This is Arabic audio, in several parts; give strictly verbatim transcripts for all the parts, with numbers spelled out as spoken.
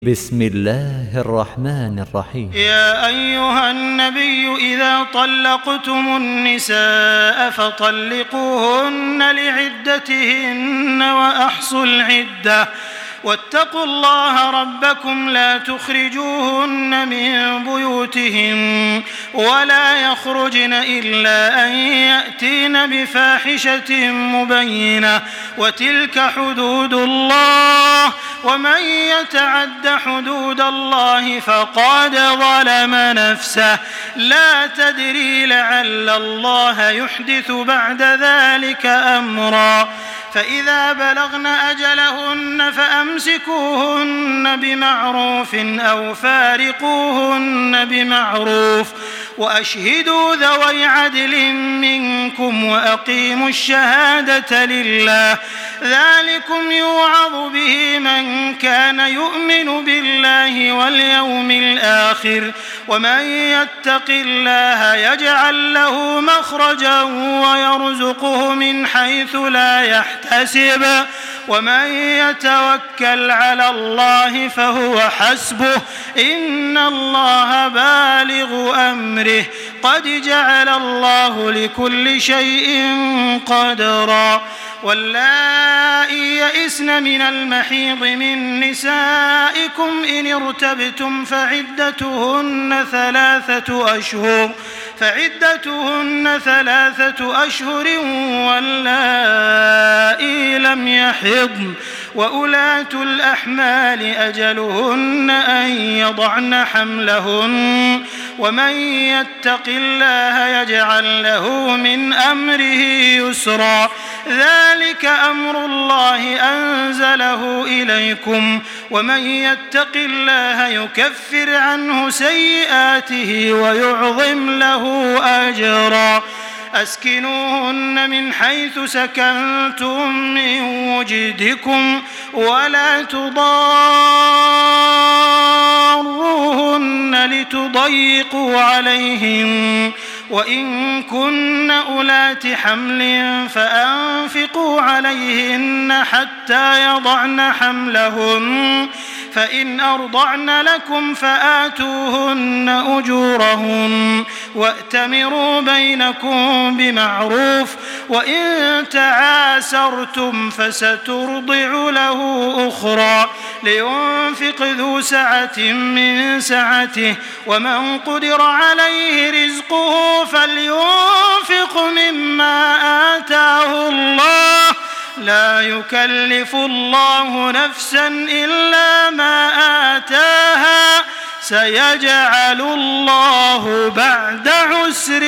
بسم الله الرحمن الرحيم. يا أيها النبي إذا طلقتم النساء فطلقوهن لعدتهن وأحصوا العدة واتقوا الله ربكم لا تخرجوهن من بيوتهن ولا يخرجن إلا أن يأتين بفاحشة مبينة وتلك حدود الله ومن يتعد حدود الله فقد ظلم نفسه لا تدري لعل الله يحدث بعد ذلك أمرا فإذا بلغن أجلهن فأمسكوهن بمعروف أو فارقوهن بمعروف وأشهدوا ذوي عدل منكم وأقيموا الشهادة لله ذلكم يوعظ به من كان يؤمن بالله واليوم الآخر ومن يتق الله يجعل له مخرجا ويرزقه من حيث لا يحتسب ومن يتوكل على الله فهو حسبه إن الله بالغ أمره قد جعل الله لكل شيء قدرا واللائي يئسن من المحيض من نسائكم إن ارتبتم فعدتهن ثلاثة أشهر فعدتهن ثلاثة أشهر واللائي لم يحضن وأولاة الأحمال أجلهن أن يضعن حملهن ومن يتق الله يجعل له من أمره يسرا ذلك أمر الله أنزله إليكم ومن يتق الله يكفر عنه سيئاته ويعظم له أجرا أسكنوهن من حيث سكنتم من وجدكم ولا تضاروهن لتضيقوا عليهم وإن كن أولات حمل فأنفقوا عليهن حتى يضعن حملهن فإن أرضعن لكم فآتوهن أجورهن وأتمروا بينكم بمعروف وإن تعاسرتم فسترضع له أخرى لينفق ذو سعة من سعته ومن قدر عليه رزقه فلينفق مما آتاه الله لا يكلف الله نفسا إلا ما آتاها سيجعل الله بعد عسر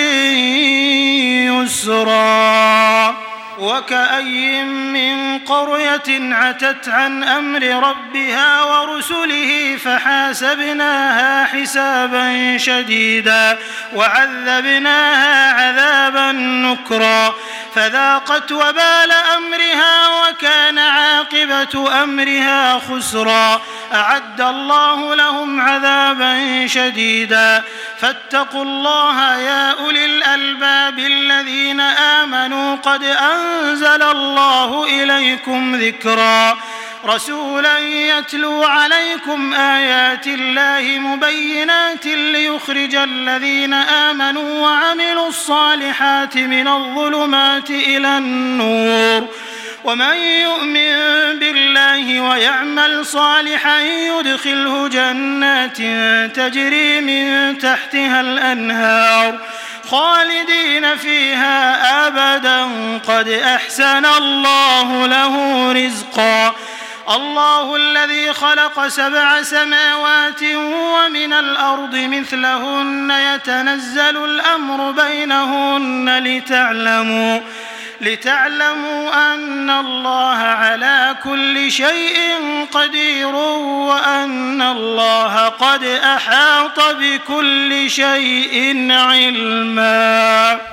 يسرا وكأي من قرية عتت عن أمر ربها ورسله فحاسبناها حسابا شديدا وعذبناها عذابا نكرا فذاقت وبال أمرها وكان عاقبة أمرها خسرا أعد الله لهم عذابا شديدا فاتقوا الله يا أولي الألباب الذين آمنوا قد أنزل الله إليكم ذكرا رسولا يتلو عليكم آيات الله مبينات ليخرج الذين آمنوا وعملوا الصالحات من الظلمات إلى النور ومن يؤمن بالله ويعمل صالحا يدخله جنات تجري من تحتها الأنهار خالدين فيها أبدا قد أحسن الله له رزقا الله الذي خلق سبع سماوات ومن الأرض مثلهن يتنزل الأمر بينهن لتعلموا لتعلموا أن الله على كل شيء قدير وأن الله قد أحاط بكل شيء علما.